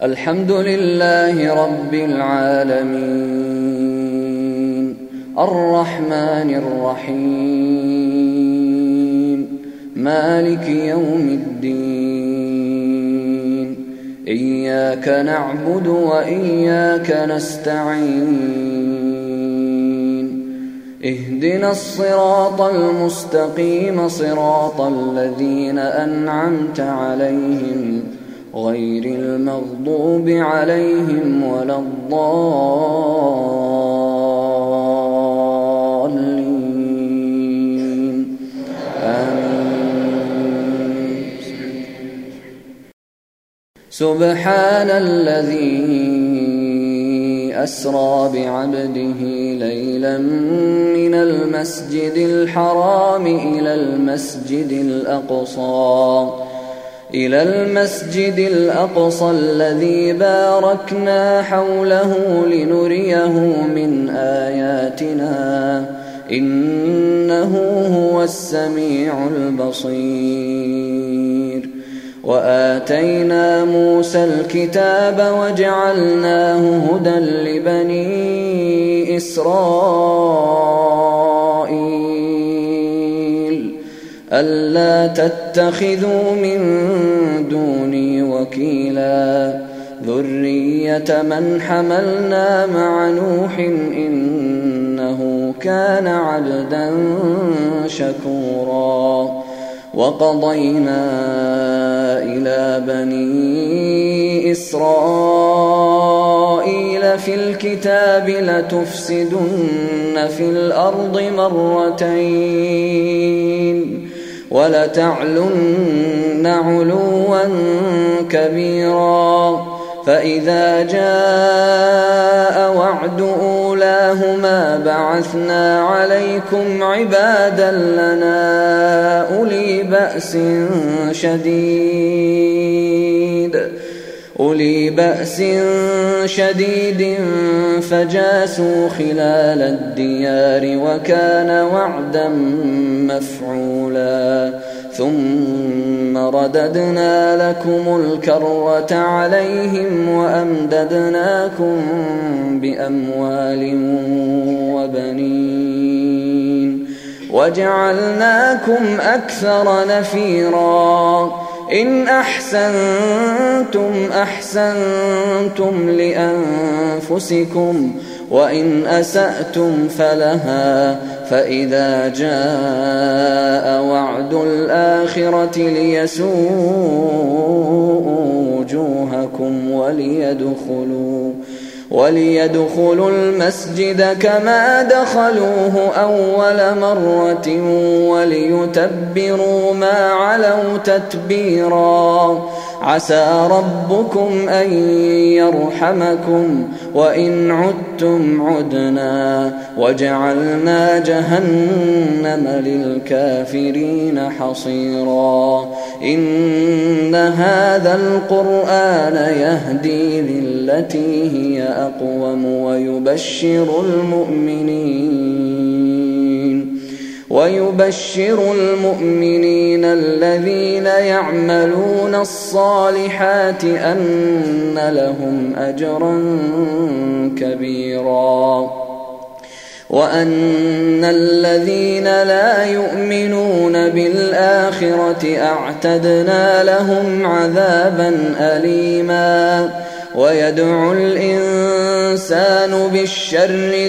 الحمد لله رب العالمين الرحمن الرحيم مالك يوم الدين إياك نعبد وإياك نستعين اهدنا الصراط المستقيم صراط الذين أنعمت عليهم غير المغضوب عليهم ولا الضالين آمين. سبحان الذي أسرى بعبده ليلا من المسجد الحرام إلى المسجد الأقصى الذي باركنا حوله لنريه من آياتنا إنه هو السميع البصير. وآتينا موسى الكتاب وجعلناه هدى لبني إسرائيل ألا تتخذوا من دوني وكيلا ذرية من حملنا مع نوح إنه كان عبدا شكورا. وقضينا إلى بني إسرائيل في الكتاب لتفسدن في الأرض مرتين ولتعلن علوا كبيرا. فإذا جاء وعد أولاهما بعثنا عليكم عبادا لنا أولي بأس شديد فجاسوا خلال الديار وكان وعدا مفعولا. ثم رددنا لكم الكرة عليهم وأمددناكم بأموال وبنين وجعلناكم أكثر نفيرا. إن أحسنتم أحسنتم لأنفسكم وإن أسأتم فلها. فإذا جاء وعد الآخرة ليسوءوا وجوهكم وليدخلوا المسجد كما دخلوه أول مرة وليتبروا ما علوا تتبيرا. عسى ربكم أن يرحمكم وإن عدتم عدنا وجعلنا جهنم للكافرين حصيرا. إن هذا القرآن يهدي للتي هي أقوم ويبشر المؤمنين الذين يعملون الصالحات أن لهم أجرا كبيرا. وأن الذين لا يؤمنون بالآخرة أعتدنا لهم عذابا أليما. ويدعو الإنسان بالشر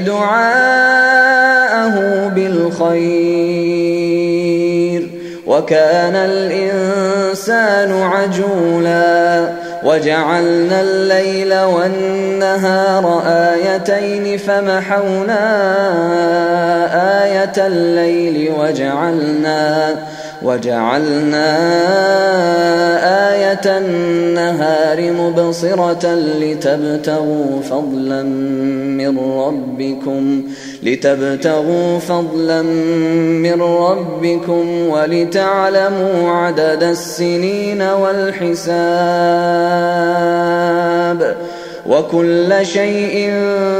دعاءه بالخير وكان الإنسان عجولا. وجعلنا الليل والنهار آيتين فمحونا آية الليل وجعلنا آية النهار مبصرة لتبتغوا فضلا من ربكم ولتعلموا عدد السنين والحساب وكل شيء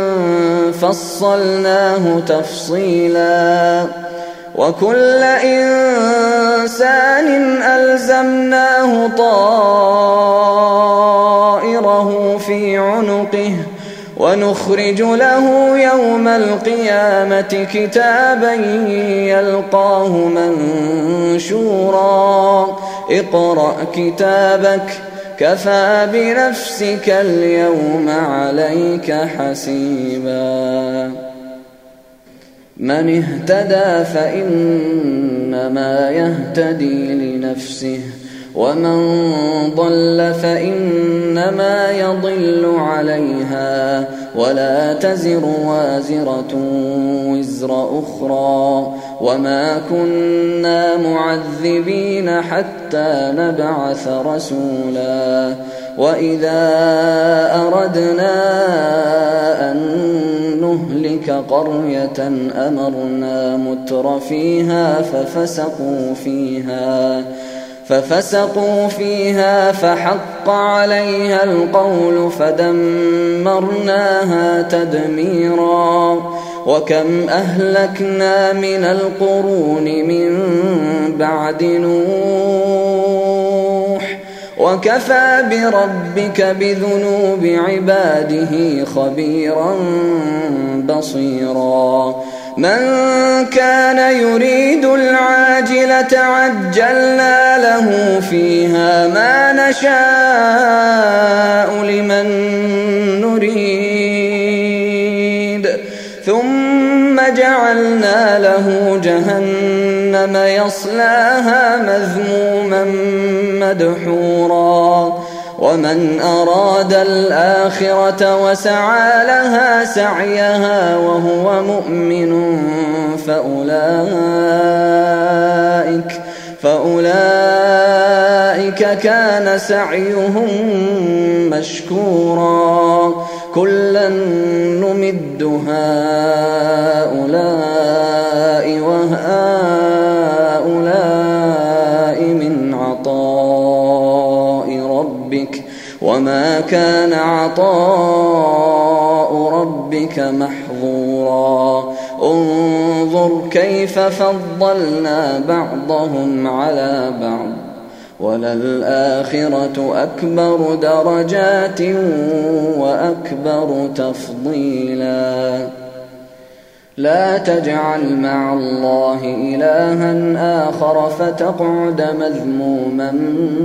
فصلناه تفصيلا. وكل إنسان ألزمناه طائره يحفظه في عنقه ونخرج له يوم القيامة كتابا يلقاه منشورا اقرأ كتابك كفى بنفسك اليوم عليك حسيبا من اهتدى فإنما يهتدي لنفسه ومن ضل فإنما يضل عليها ولا تزر وازرة وزر أخرى وما كنا معذبين حتى نبعث رسولا وإذا أردنا أن نهلك قرية أمرنا متر فيها ففسقوا فيها فحق عليها القول فدمرناها تدميرا وكم أهلكنا من القرون من بعد نوح وكفى بربك بذنوب عباده خبيرا بصيرا من كان يريد العاجلة عجلنا له فيها ما نشاء لمن نريد ثم جعلنا له جهنم يصلاها مذموما مدحورا ومن أراد الآخرة وسعى لها سعيها وهو مؤمن فأولئك كان سعيهم مشكورا كلا نمد هؤلاء وهؤلاء من عطاء ربك وما كان عطاء ربك محظورا انظر كيف فضلنا بعضهم على بعض وللآخرة أكبر درجات وأكبر تفضيلا لا تجعل مع الله إلها آخر فتقعد مذموما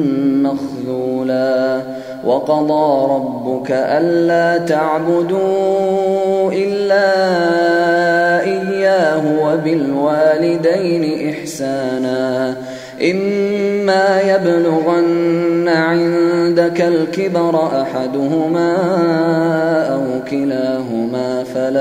مخذولا وقضى ربك ألا تعبدوا إلا إياه وبالوالدين إحسانا إما يبلغن عندك الكبر أحدهما أو كلاهما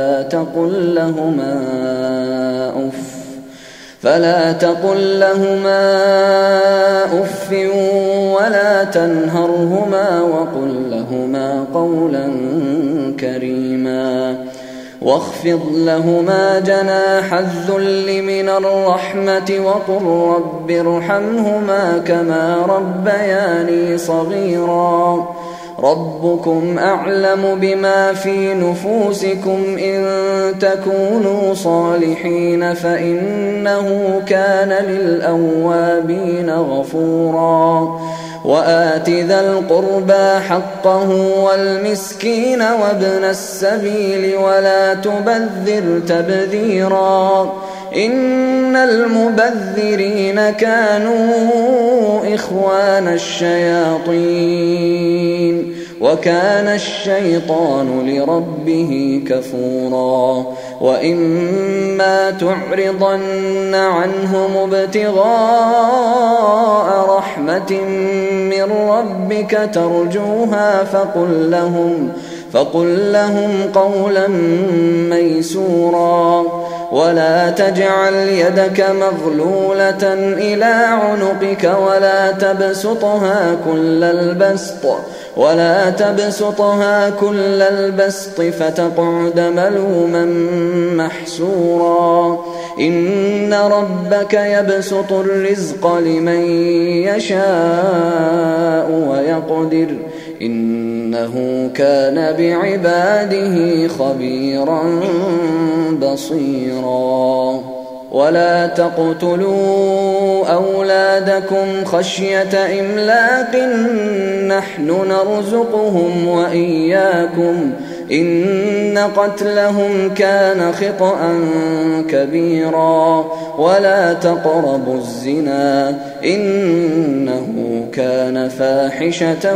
فلا تقل لهما أف ولا تنهرهما وقل لهما قولا كريما واخفض لهما جناح الذل من الرحمة وقل رب ارحمهما كما ربياني صغيرا ربكم أعلم بما في نفوسكم إن تكونوا صالحين فإنه كان للأوابين غفورا وآت ذا القربى حقه والمسكين وابن السبيل ولا تبذر تبذيرا إن المبذرين كانوا إخوان الشياطين وكان الشيطان لربه كفورا وإما تعرضن عنهم ابتغاء رحمة من ربك ترجوها فقل لهم قولا ميسورا ولا تجعل يدك مغلولة إلى عنقك ولا تبسطها كل البسط فتقعد ملوما محسورا إن ربك يبسط الرزق لمن يشاء ويقدر إنه كان بعباده خبيرا بصيرا ولا تقتلوا أولادكم خشية إملاق نحن نرزقهم وإياكم إن قتلهم كان خطأ كبيرا ولا تقربوا الزنا إنه كان فاحشة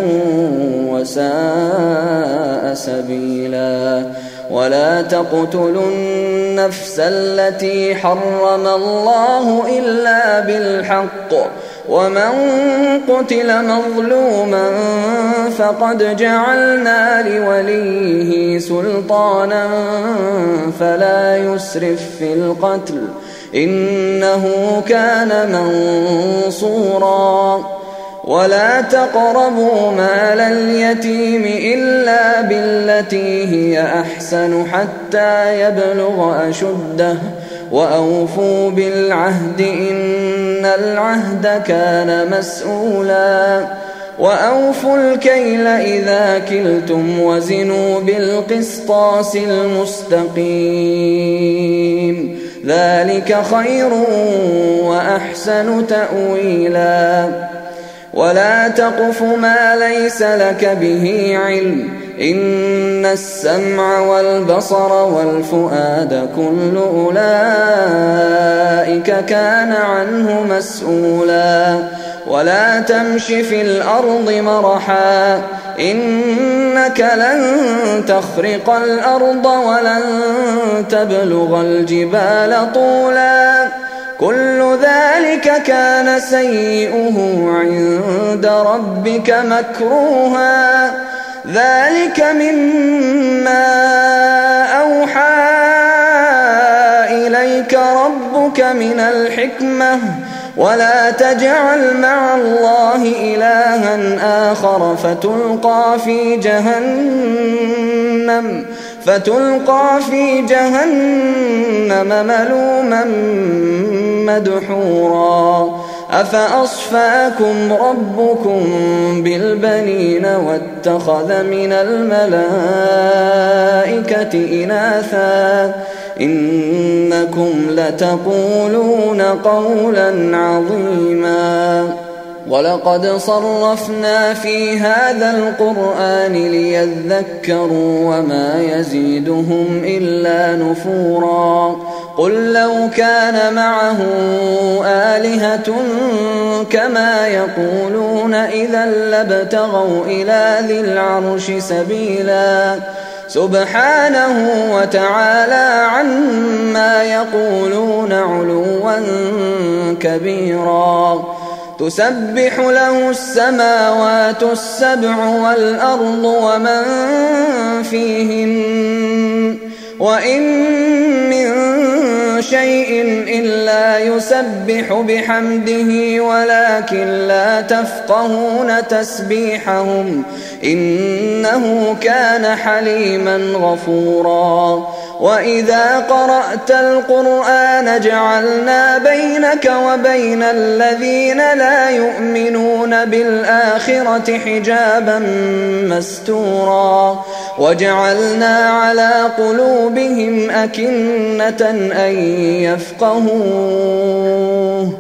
وساء سبيلا ولا تقتلوا النفس التي حرم الله إلا بالحق ومن قتل مظلوما فقد جعلنا لوليه سلطانا فلا يسرف في القتل إنه كان منصورا ولا تقربوا مال اليتيم إلا بالتي هي أحسن حتى يبلغ أشده وأوفوا بالعهد إن العهد كان مسؤولا وأوفوا الكيل إذا كلتم وزنوا بالقسطاس المستقيم ذلك خير وأحسن تأويلا ولا تقف ما ليس لك به علم إن السمع والبصر والفؤاد كل أولئك كان عنه مسؤولا ولا تمش في الأرض مرحا إنك لن تخرق الأرض ولن تبلغ الجبال طولا كل ذلك كان سيئه عند ربك مكروها ذلك مما أوحى إليك ربك من الحكمة ولا تجعل مع الله إلها آخر فتلقى في جهنم ملوما مدحورا أفأصفاكم ربكم بالبنين واتخذ من الملائكة إناثا إنكم لتقولون قولا عظيما ولقد صرفنا في هذا القرآن ليذكروا وما يزيدهم إلا نفورا قل لو كان معه آلهة كما يقولون إذا لابتغوا إلى ذي العرش سبيلا سبحانه وتعالى عما يقولون علوا كبيرا تسبح له السماوات السبع والأرض ومن فيهن وإن من شيء إلا يسبح بحمده ولكن لا تفقهون تسبيحهم إنه كان حليما غفورا وإذا قرأت القرآن جعلنا بينك وبين الذين لا يؤمنون بالآخرة حجابا مستورا وجعلنا على قلوبهم أكنة أن يفقهوه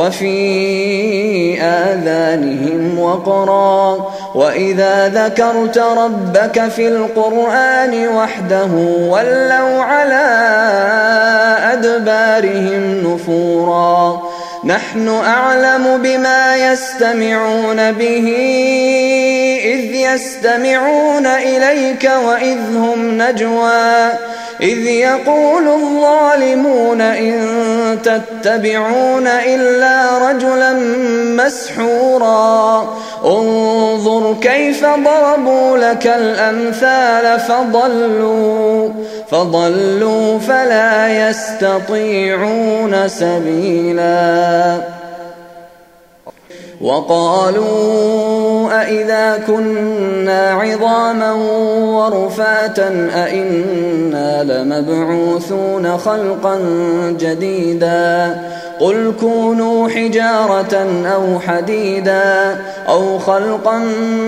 وفي آذانهم وقرا وإذا ذكرت ربك في القرآن وحده ولوا على أدبارهم نفورا نحن أعلم بما يستمعون به إذ يستمعون إليك وإذ هم نجوى إذ يقول الظالمون إن تتبعون إلا رجلا مسحورا انظر كيف ضربوا لك الأمثال فضلوا فلا يستطيعون سبيلا وقالوا أئذا كنا عظاما ورفاتا أئنا لمبعوثون خلقا جديدا قل كونوا حجارة أو حديدا أو خلقا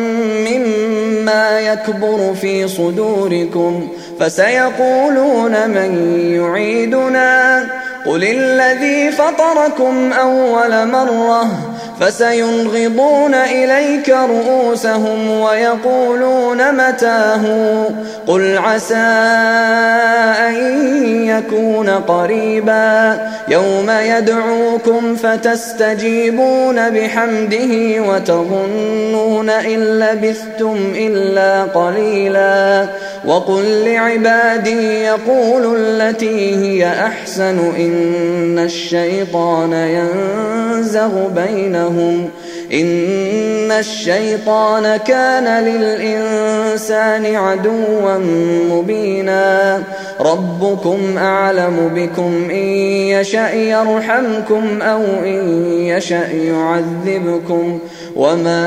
مما يكبر في صدوركم فسيقولون من يعيدنا قل الذي فطركم أول مرة فسينغضون إليك رؤوسهم ويقولون متاه قل عسى أن يكون قريبا يوم يدعوكم فتستجيبون بحمده وتظنون إن لبثتم إلا قليلا وقل لعبادي يقولوا التي هي أحسن إن الشيطان ينزغ بينهم إن الشيطان كان للإنسان عدوا مبينا ربكم أعلم بكم إن يشأ يرحمكم أو إن يشأ يعذبكم وما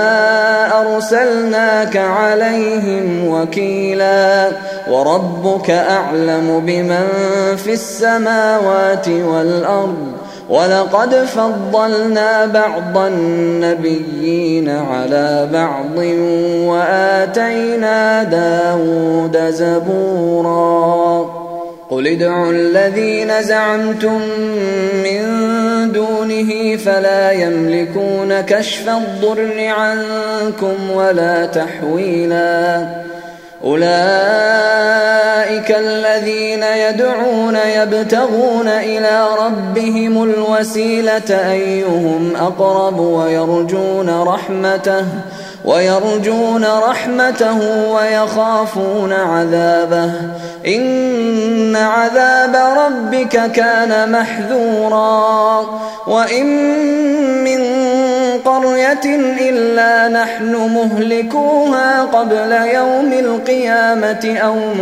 أرسلناك عليهم وكيلا وربك أعلم بمن في السماوات والأرض ولقد فضلنا بعض النبيين على بعض وآتينا داود زبورا قل ادعوا الذين زعمتم من دونه فلا يملكون كشف الضر عنكم ولا تحويلا أولئك الذين يدعون يبتغون إلى ربهم الوسيلة أيهم أقرب ويرجون رحمته ويخافون عذابه إن عذاب ربك كان محذورا وإن من قرية إلا نحن مهلكوها قبل يوم القيامة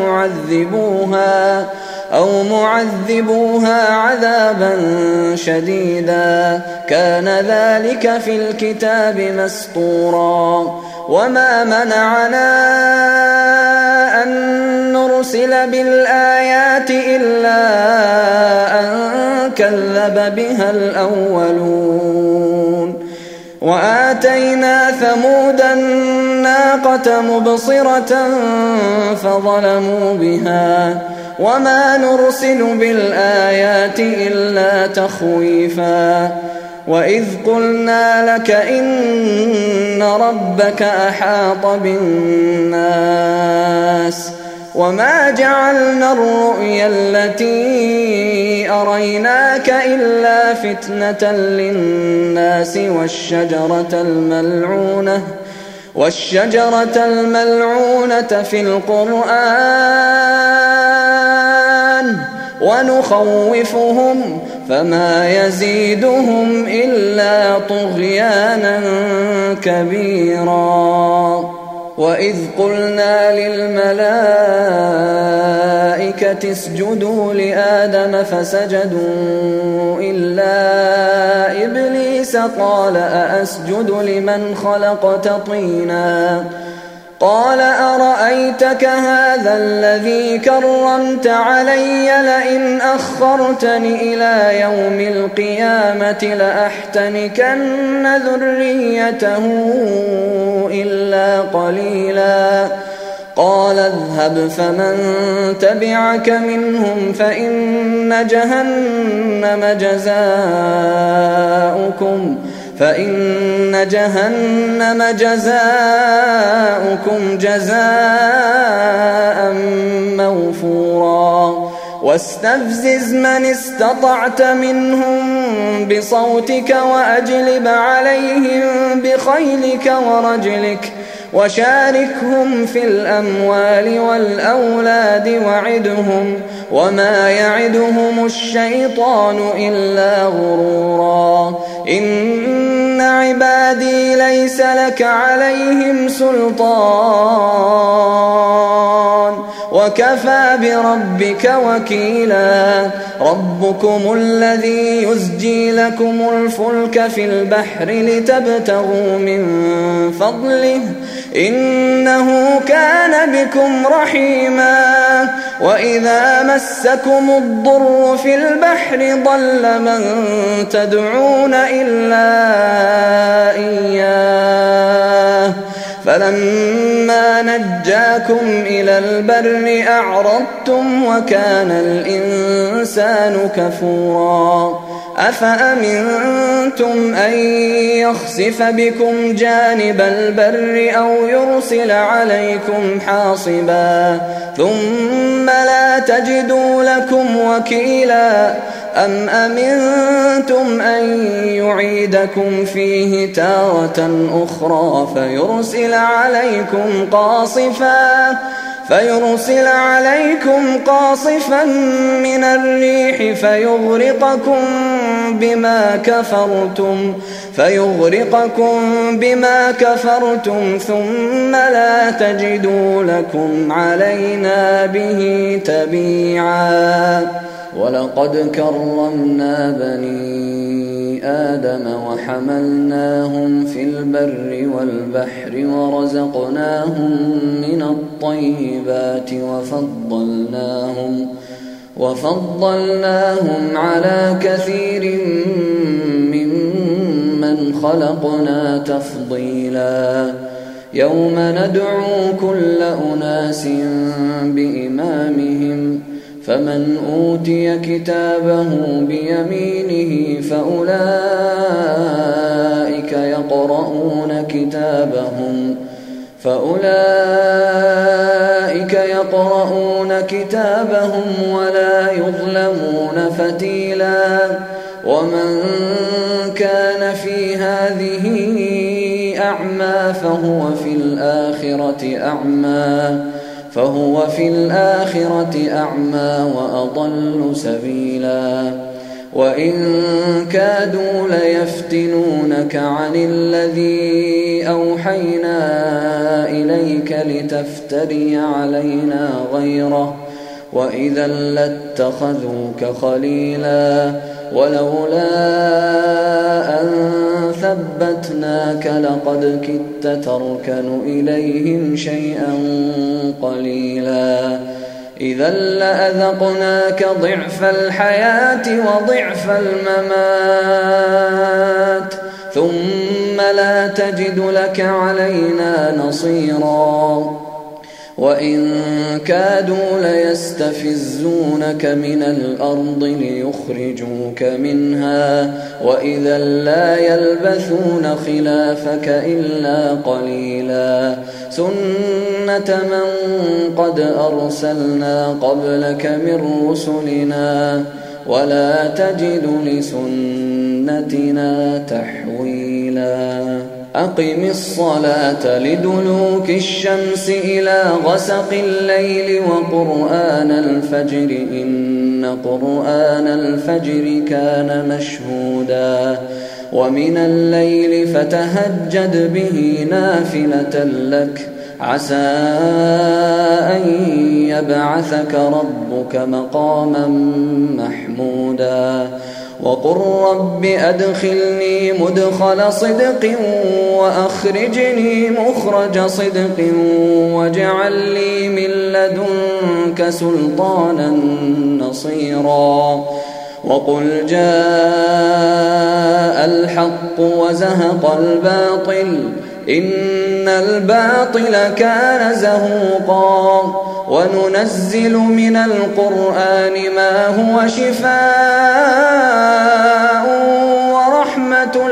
أو معذبوها عذابا شديدا كان ذلك في الكتاب مسطورا وما منعنا أن نرسل بالآيات إلا أن كذب بها الأولون وآتينا ثمود الناقة مبصرة فظلموا بها وما نرسل بالآيات إلا تخويفا وإذ قلنا لك إن ربك أحاط بالناس وما جعلنا الرؤيا التي أريناك إلا فتنة للناس والشجرة الملعونة في القرآن ونخوفهم فما يزيدهم إلا طغيانا كبيرا وإذ قلنا للملائكة اسجدوا لآدم فسجدوا إلا إبليس قال أأسجد لمن خلقت طينا قال أرأيتك هذا الذي كرمت علي لئن أخرتني إلى يوم القيامة لأحتنكن ذريته إلا قليلا قال اذهب فمن تبعك منهم فإن جهنم جزاؤكم جزاء موفورا واستفزز من استطعت منهم بصوتك وأجلب عليهم بخيلك ورجلك وشاركهم في الأموال والأولاد وعدهم وما يعدهم الشيطان إلا غرورا إن عبادي ليس لك عليهم سلطان وكفى بربك وكيلا ربكم الذي يزجي لكم الفلك في البحر لتبتغوا من فضله إنه كان بكم رحيما وإذا مسكم الضر في البحر ضل من تدعون إلا إياه فلما نجاكم إلى البر أعرضتم وكان الإنسان كفورا أفأمنتم أن يخسف بكم جانب البر أو يرسل عليكم حاصبا ثم لا تجدوا لكم وكيلا أم أمنتم أن يعيدكم فيه تارة أخرى فيرسل عليكم قاصفا من الريح فيغرقكم بما كفرتم ثم لا تجدوا لكم علينا به تبيعا ولقد كرمنا بني آدم وحملناهم في البر والبحر ورزقناهم من الطيبات وفضلناهم على كثير ممن خلقنا تفضيلا يوم ندعو كل أناس بإمامهم فمن أوتي كتابه بيمينه فأولئك يقرؤون كتابهم ولا يظلمون فتيلا ومن كان في هذه أعمى فهو في الآخرة أعمى وأضل سبيلا وإن كادوا ليفتنونك عن الذي أوحينا إليك لتفتري علينا غيره وإذا لاتخذوك خليلا ولولا أن ثبتناك لقد كدت تركن إليهم شيئا قليلا إذا لأذقناك ضعف الحياة وضعف الممات ثم لا تجد لك علينا نصيرا وإن كادوا ليستفزونك من الأرض ليخرجوك منها وإذا لا يلبثون خلافك إلا قليلا سنة من قد أرسلنا قبلك من رسلنا ولا تجد لسنتنا تحويلا أقم الصلاة لدلوك الشمس إلى غسق الليل وقرآن الفجر إن قرآن الفجر كان مشهودا ومن الليل فتهجد به نافلة لك عسى أن يبعثك ربك مقاما محمودا وقل رب أدخلني مدخل صدق وأخرجني مخرج صدق واجعل لي من لدنك سلطانا نصيرا وقل جاء الحق وزهق الباطل إن الباطل كان زهوقا وننزل من القرآن ما هو شفاء ورحمة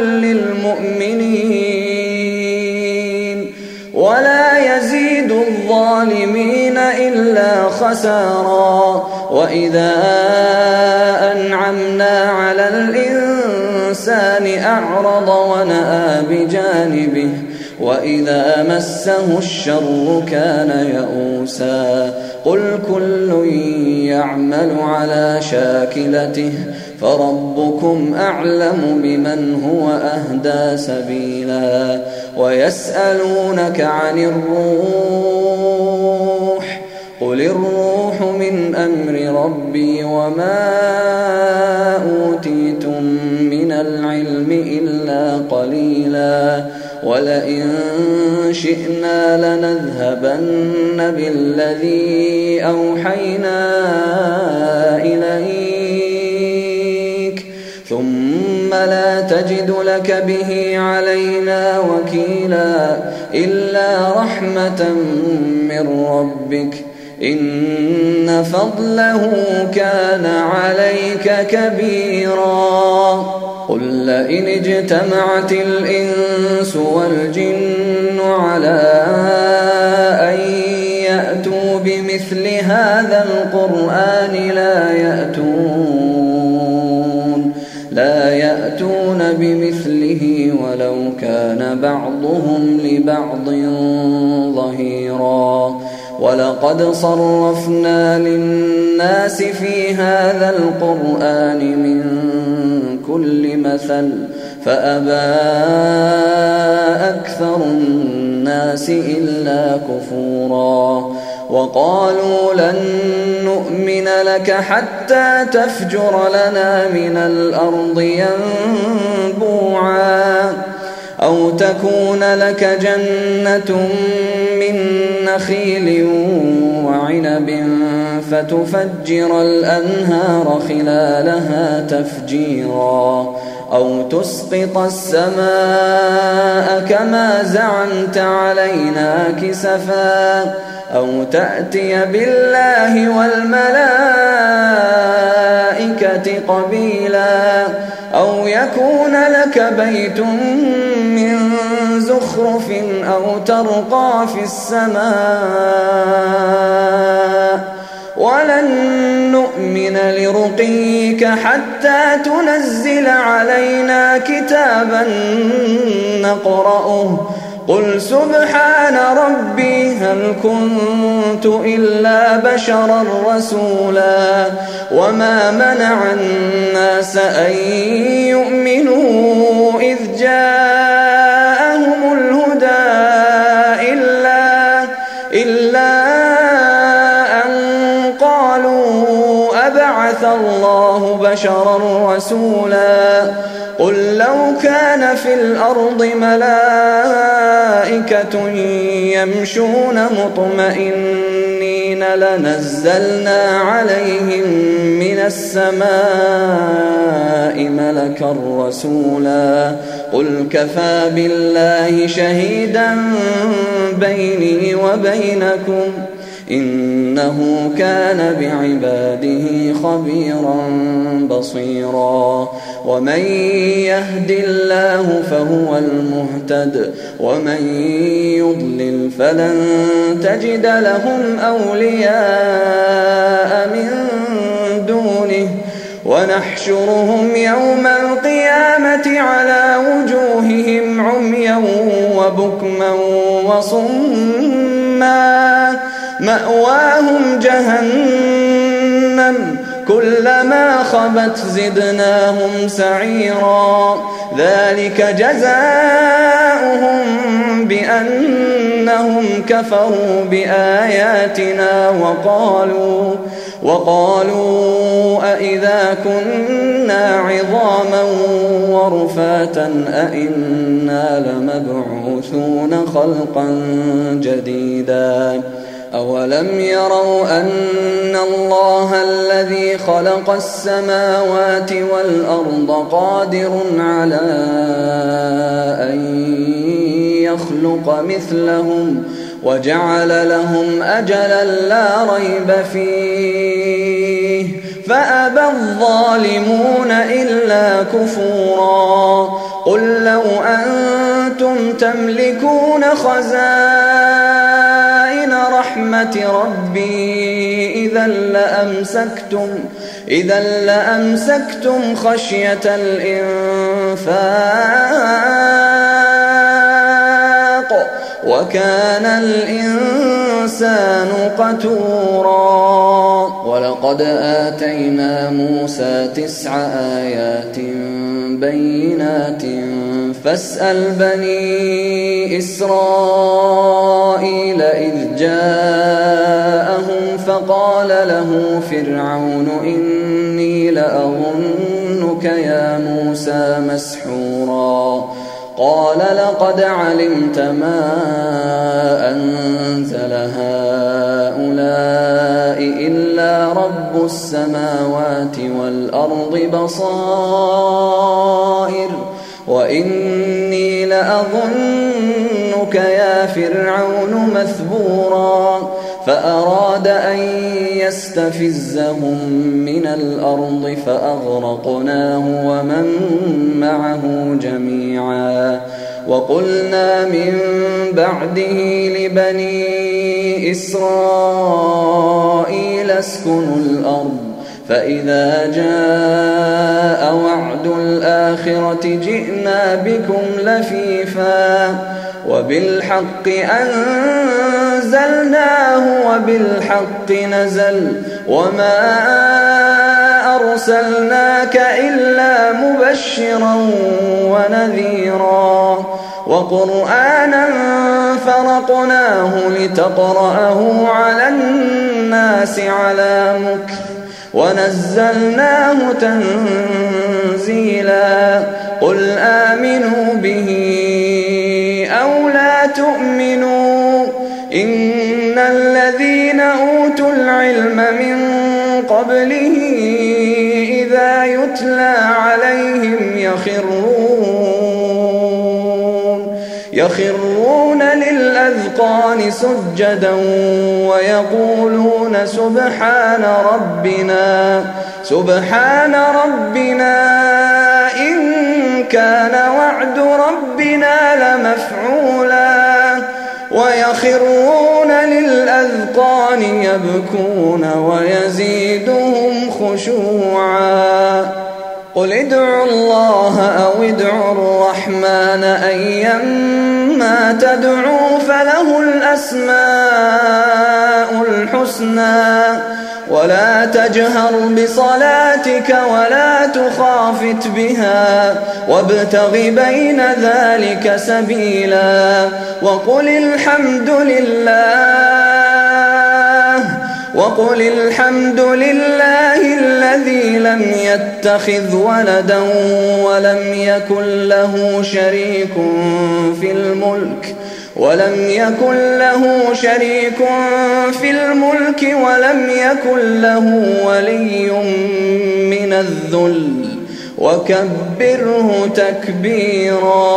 للمؤمنين ولا يزيد الظالمين إلا خسارا وإذا أنعمنا على الإنسان أعرض ونأى بجانبه وإذا مسه الشر كان يئوسا قل كل يعمل على شاكلته فربكم أعلم بمن هو أهدى سبيلا ويسألونك عن الروح قل الروح من أمر ربي وما أوتيتم من العلم إلا قليلا ولئن شئنا لنذهبن بالذي أوحينا إليك ثم فلا تجد لك به علينا وكيلا إلا رحمة من ربك إن فضله كان عليك كبيرا قل لئن اجتمعت الإنس والجن على أن يأتوا بمثل هذا القرآن لا يأتون بمثله ولو كان بعضهم لبعض ظهيرا ولقد صرفنا للناس في هذا القرآن من كل مثل فأبى أكثر الناس إلا كفورا وقالوا لن نؤمن لك حتى تفجر لنا من الأرض ينبوعا أو تكون لك جنة من نخيل وعنب فتفجر الأنهار خلالها تفجيرا أو تسقط السماء كما زعمت علينا كسفا أو تأتي بالله والملائكة قبيلا أو يكون لك بيت من زخرف أو ترقى في السماء ولن نؤمن لرقيك حتى تنزل علينا كتابا نقرأه قل سبحان ربي هل كنت إلا بشرا رسولا وما منع الناس أن يؤمنوا إذ جاءهم الهدى إلا أن قالوا أبعث الله بشرا رسولا قل لو كان في الأرض ملائكة يمشون مطمئنين لنزلنا عليهم من السماء ملكا رسولا قل كفى بالله شهيدا بيني وبينكم إنه كان بعباده خبيرا بصيرا ومن يهد الله فهو المهتد ومن يضلل فلن تجد لهم أولياء من دونه ونحشرهم يوم القيامة على وجوههم عميا وبكما وصما مأواهم جهنم كلما خبت زدناهم سعيرا ذلك جزاؤهم بأنهم كفروا بآياتنا وقالوا أإذا كنا عظاما ورفاتا أإنا لمبعوثون خلقا جديدا أولم يروا أن الله الذي خلق السماوات والأرض قادر على أن يخلق مثلهم وجعل لهم أجلا لا ريب فيه فأبى الظالمون إلا كفورا قل لو أنتم تملكون خزائن رحمة ربي إذا لأمسكتم خشية الإنفاق وكان الإنسان قتورا ولقد آتينا موسى 9 آيات بينات فاسأل بني إسرائيل إذ جاءهم فقال له فرعون إني لأظنك يا موسى مسحورا قال لقد علمت ما أنزل هؤلاء إلا رب رب السماوات والأرض بصائر وإني لأظنك يا فرعون مثبورا فأراد أن يستفزهم من الأرض فأغرقناه ومن معه جميعا وقلنا من بعده لبني إسرائيل اسكنوا الأرض فإذا جاء وعد الآخرة جئنا بكم لفيفا وبالحق أنزلناه وبالحق نزل وما أرسلناك إلا مبشرا ونذيرا وقرآنا فرقناه لتقرأه على الناس على مكث ونزلناه تنزيلا قل آمنوا به أو لا تؤمنوا إن الذين أوتوا العلم من قبله إذا يتلى عليهم يخرون للأذقان سجدا ويقولون سبحان ربنا إن كان وعد ربنا لمفعولا ويخرون للأذقان يبكون ويزيدهم خشوعا قل ادعوا الله أو ادعوا الرحمن أيما تدعوا فله الأسماء الحسنى ولا تجهر بصلاتك ولا تخافت بها وابتغ بين ذلك سبيلا وقل الحمد لله الذي لم يتخذ ولدا ولم يكن له شريك في الملك ولم يكن له ولي من الذل وكبره تكبيرا